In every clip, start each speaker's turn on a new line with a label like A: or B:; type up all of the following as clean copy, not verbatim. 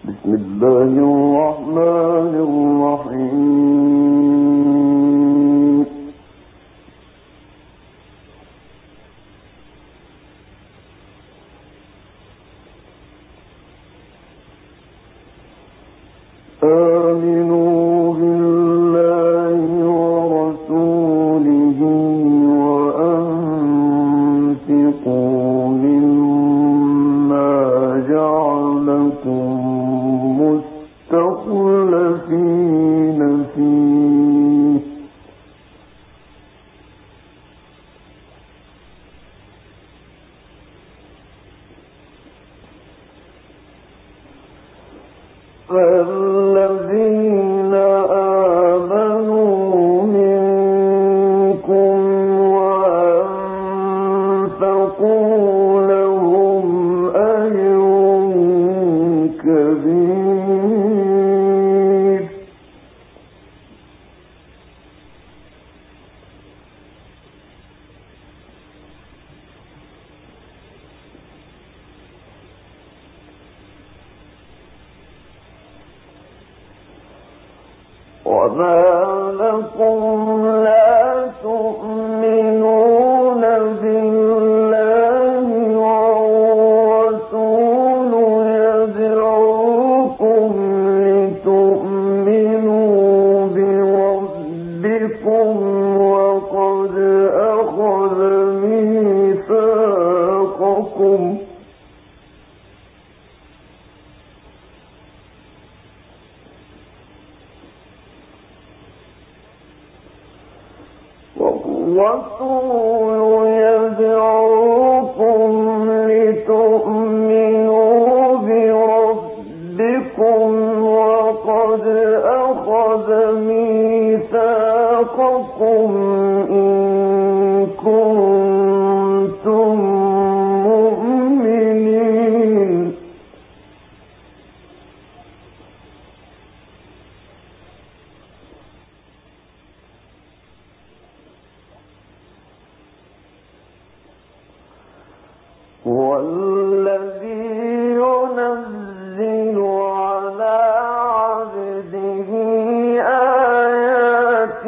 A: بسم الله الرحمن الرحيم. آمنوا بالله ورسوله وأنفقوا مما جعلكم مستخلفين فيه فالذين آمنوا منكم وأنفقوا لهم أجر كبير وما لكم لا تؤمنون بالله والرسول يدعوكم لتؤمنوا بربكم وقد أخذ ميثاقكم والرسول يدعوكم لتؤمنوا بربكم وقد أخذ ميثاقكم إن كنتم مؤمنين والذي ينزل على عبده آيات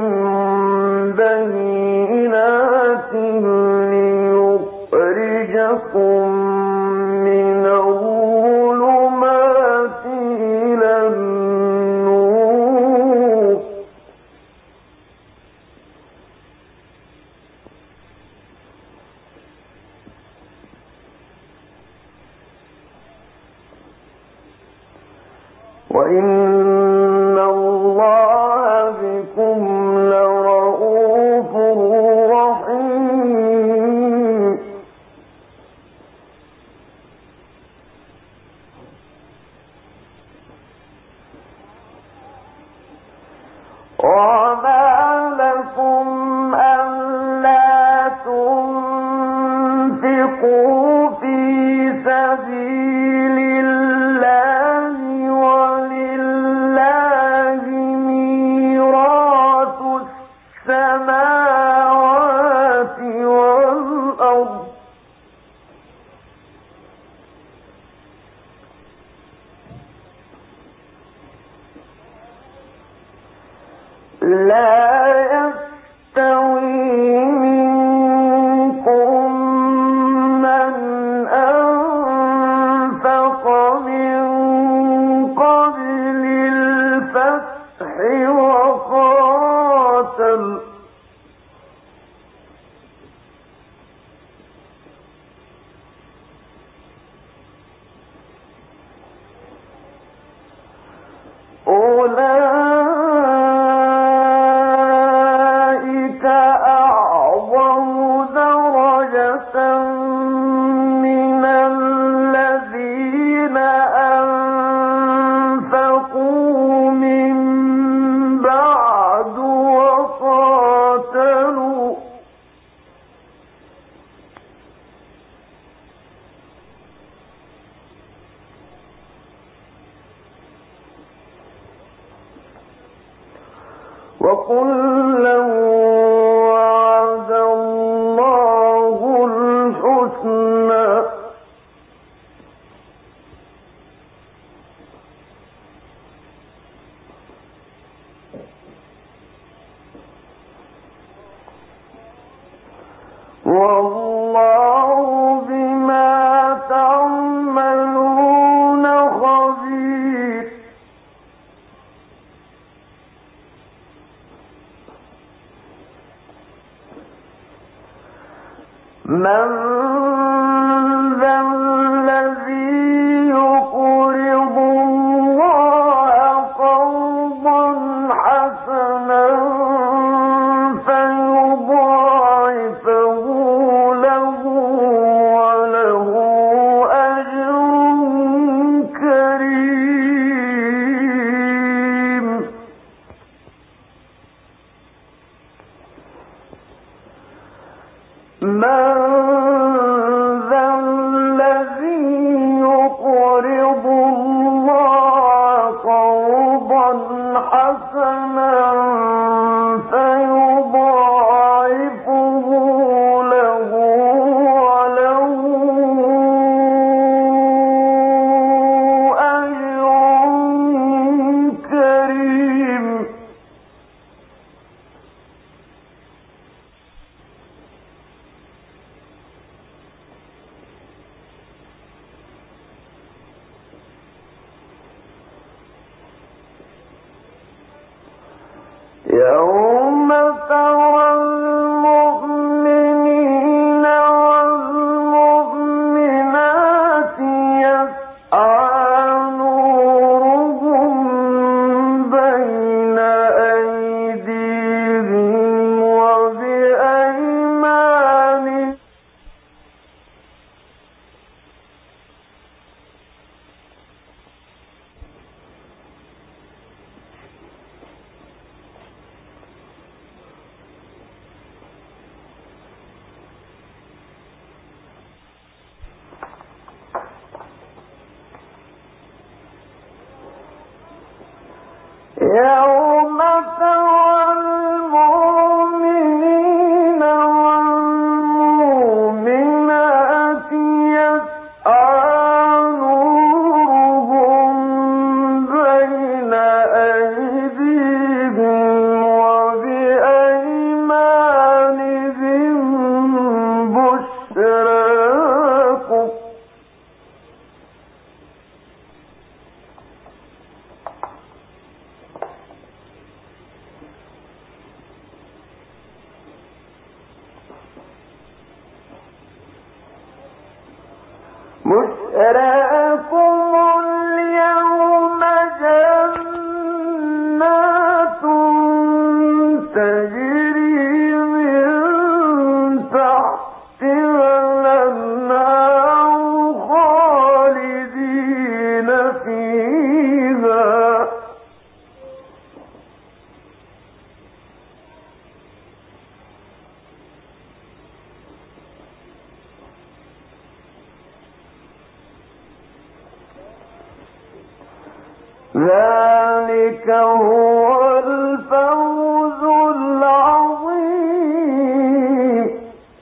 A: بينات ليخرجكم من الظلمات إلى النور وإن الله بكم لرؤوف رحيم وما لكم ألا تنفقوا في سبيل الله ولله ميراث السماوات والأرض لا يستوي منكم من أنفق من قبل الفتح وقاتل أولئك أعظم درجة من الذين أنفقوا من بعد وقاتلوا وكلا وعد الله الحسنى يوم ترى المؤمنين والمؤمنات يسعى نورهم بين أيديهم وبأيمانهم يوم ترى المؤمنين والمؤمنات يسعى نورهم بين أيديهم وبأيمانهم بشراكم اليوم جنات تجري من تحتها الأنهار خالدين فيها ذلك هو الفوز العظيم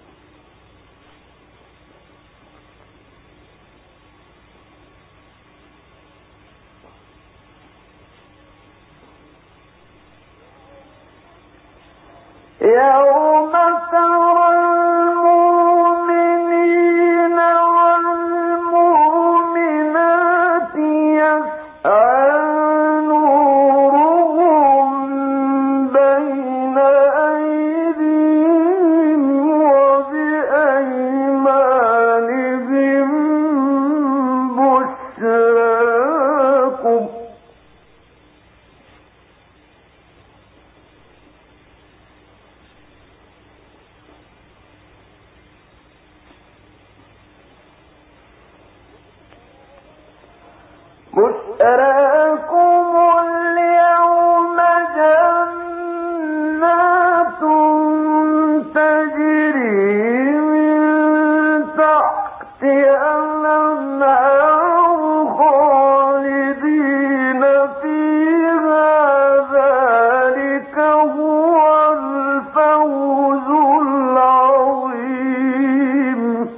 A: يوم ترى المؤمنين والمؤمنات يسعى نورهم بين أيديهم وبأيمانهم بشراكم اليوم جنات تجري من تحتها الأنهار خالدين فيها ذلك هو الفوز العظيم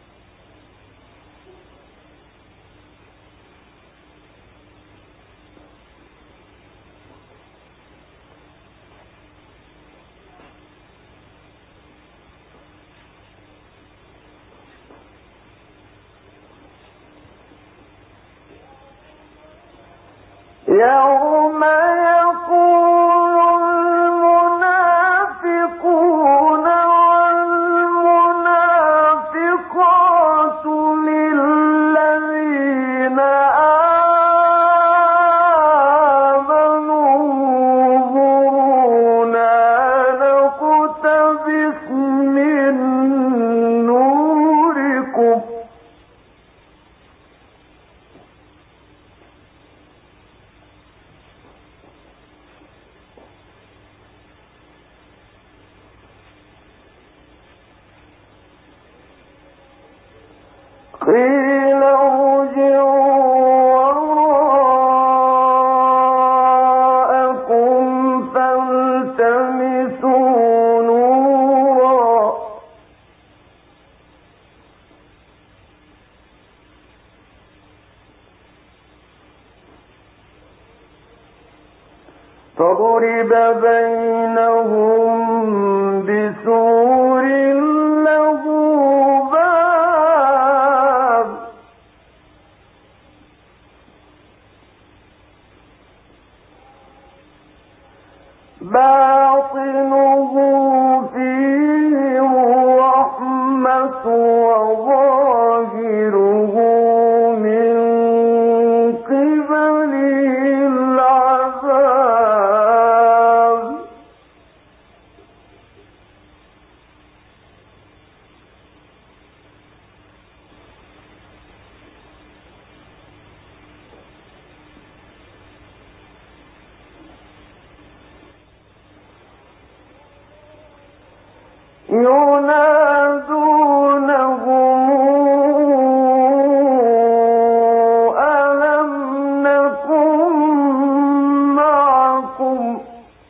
A: يوم يقول المنافقون والمنافقات بكم قيل ارجعوا وراءكم فالتمسوا نورا فضرب بينهم بسور له باب باطنه فيه الرحمة وظاهره من قبله العذاب ينادونهم ألم نكن معكم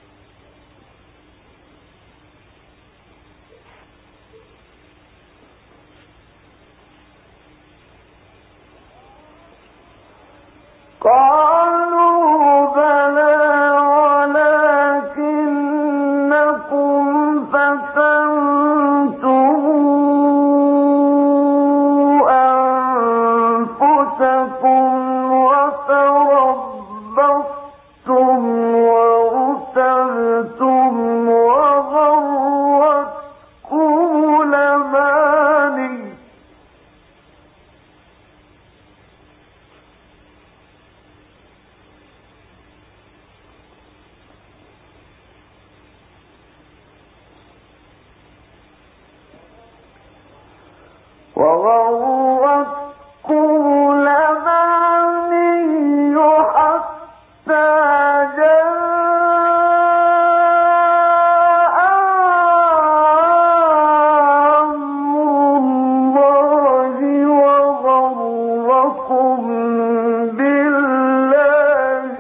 A: قالوا بلى ولكنكم فتنتم أنفسكم وتربصتم وارتبتم وغرتكم الأماني حتى جاء أمر الله وغركم بالله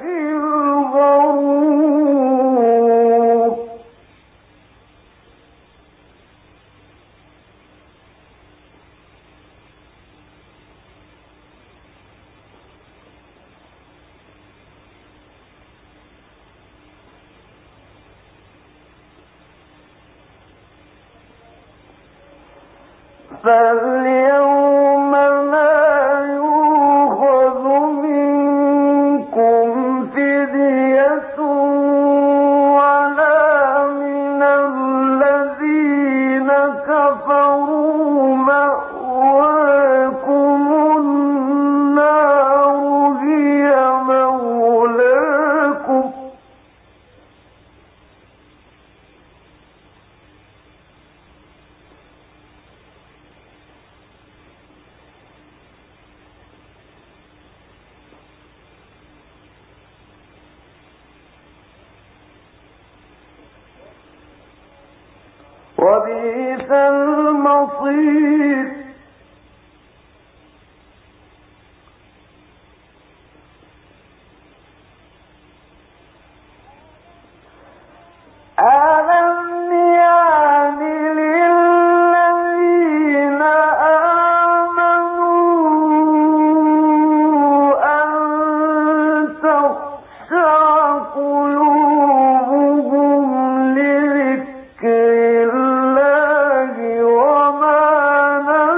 A: الغرور فاليوم لا يؤخذ منكم فدية ولا من الذين كفروا مأواكم النار هي مولاكم وبئس المصير ألم يعن للذين آمنوا أن تخشع قلوبهم لذكر الله وما نزل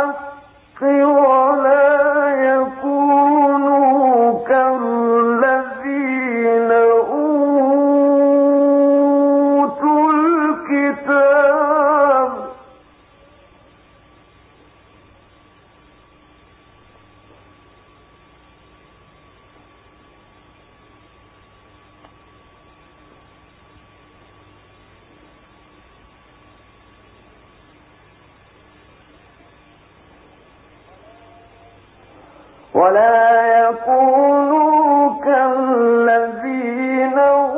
A: ولا يكونوا كالذين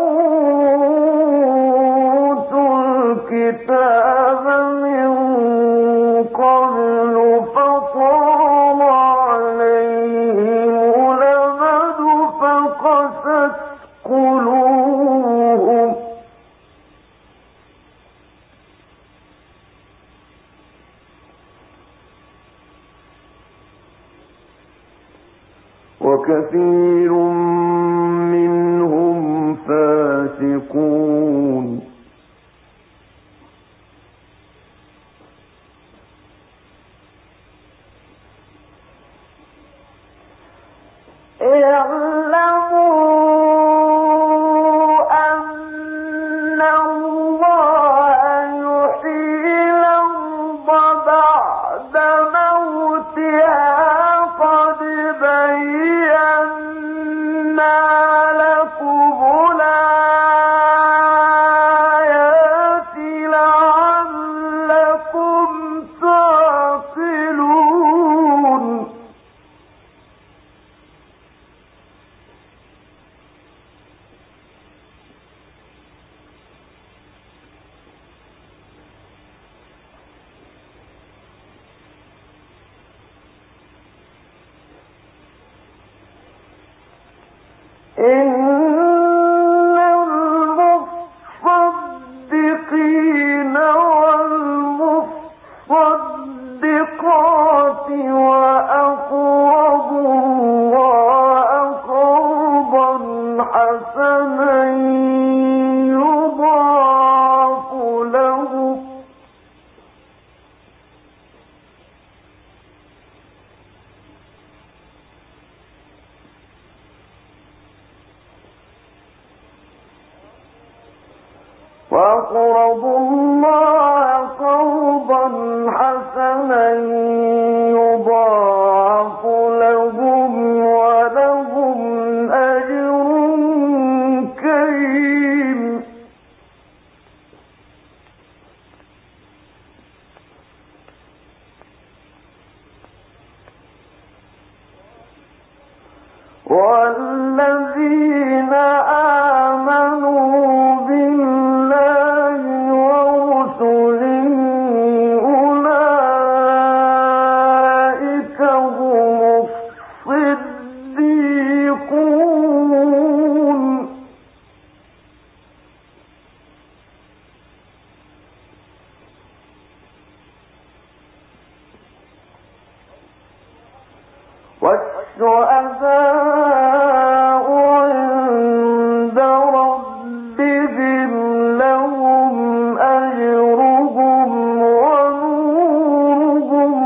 A: أوتوا الكتاب من قبل فطال عليهم الأمد فقست قلوبهم وكثير منهم فاسقون المصدقين والمصدقات وأقرضوا الله قرضا حسنا يضاعف لهم وأقرضوا الله قرضا حسنا يضاعف لهم ولهم أجر كريم والذين آمنوا والشهداء عند ربهم لهم أجرهم ونورهم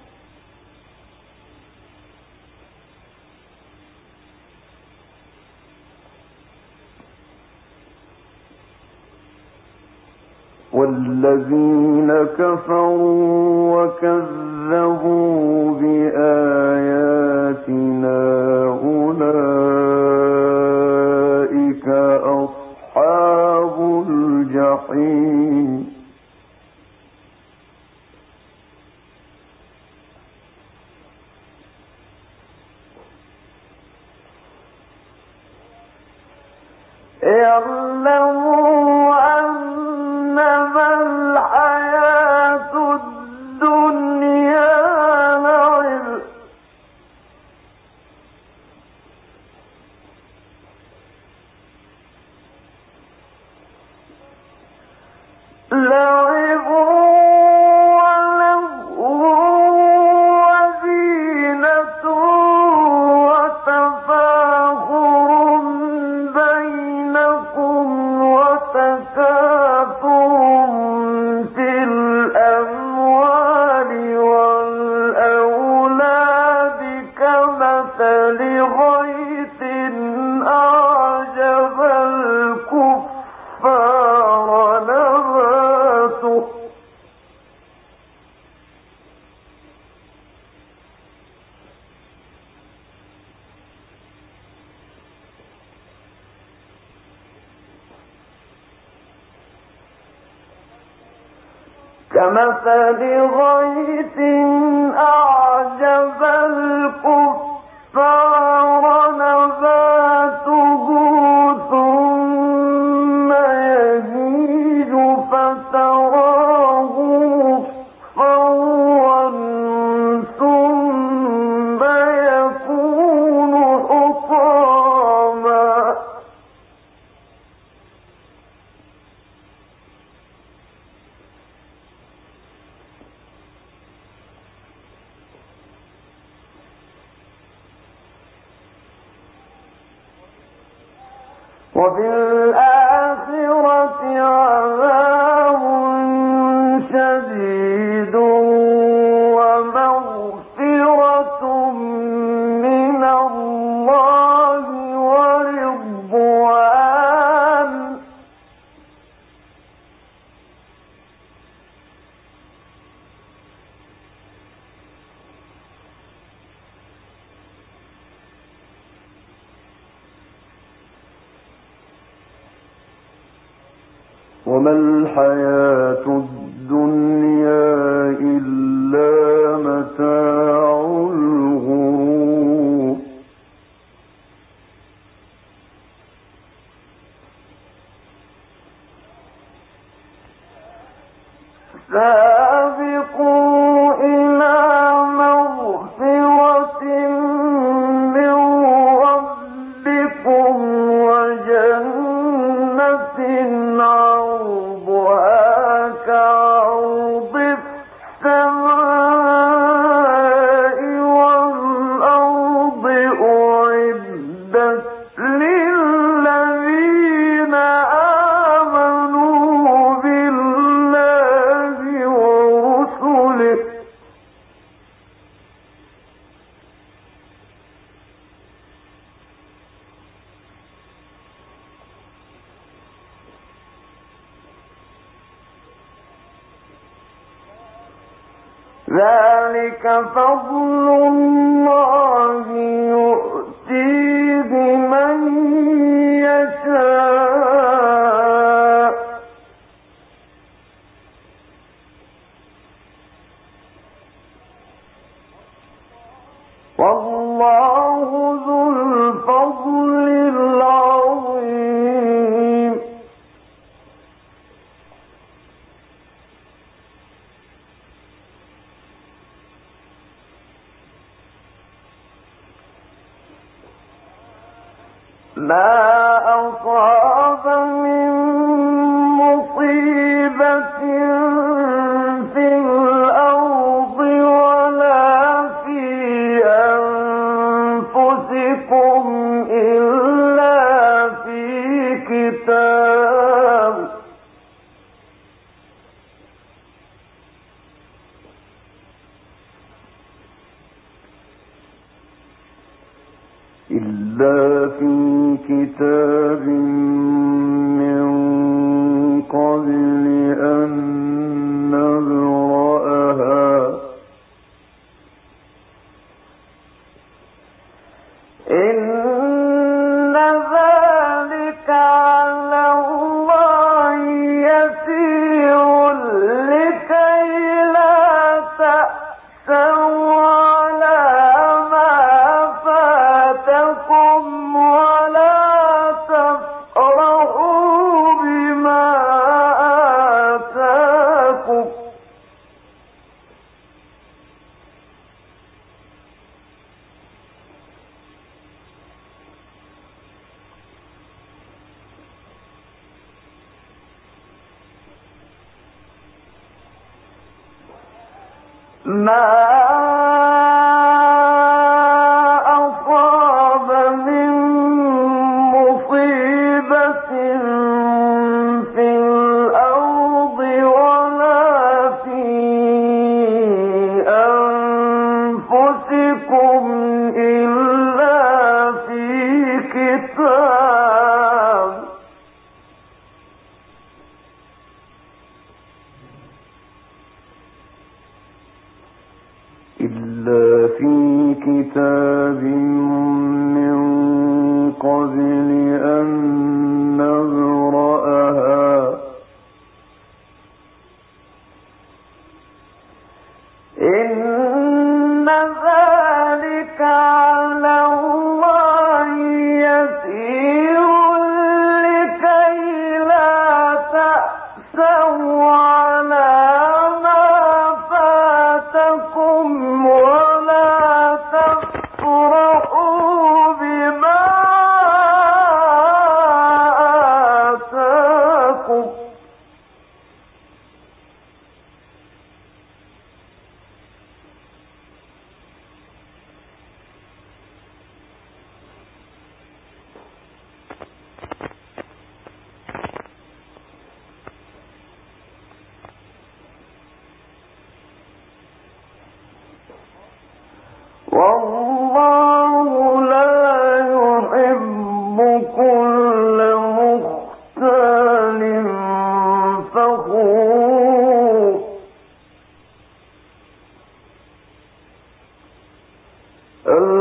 A: والذين كفروا وكذبوا بآياتنا أولئك أصحاب الجحيم اعلموا أنما الحياة الدنيا لعب ولهو وزينة وتفاخر بينكم كمثل غيث أعجب الكفار نباته ثم يهيج فتراه مصفرا ثم يكون حطاما وفي الآخرة عذاب شديد ومغفرة من الله ورضوان وما الحياة الدنيا إلا متاع الغرور سابقوا إلى مغفرة من ربكم وجنة عرضها كعرض السماء والأرض أعدت للذين آمنوا بالله ورسله ذلك فضل الله يؤتيه من يشاء والله ذو الفضل العظيم ما أصاب من مصيبة في الأرض ولا في أنفسكم إلا في كتاب من قبل أن نبرأها إن ذلك على الله يسير لكي لا تأسوا على ما فاتكم ولا تفرحوا بما آتاكم ما أصاب من مصيبة في الأرض ولا في أنفسكم إلا في كتاب من قبل أن نبرأها والله لا يحب كل مختال فخور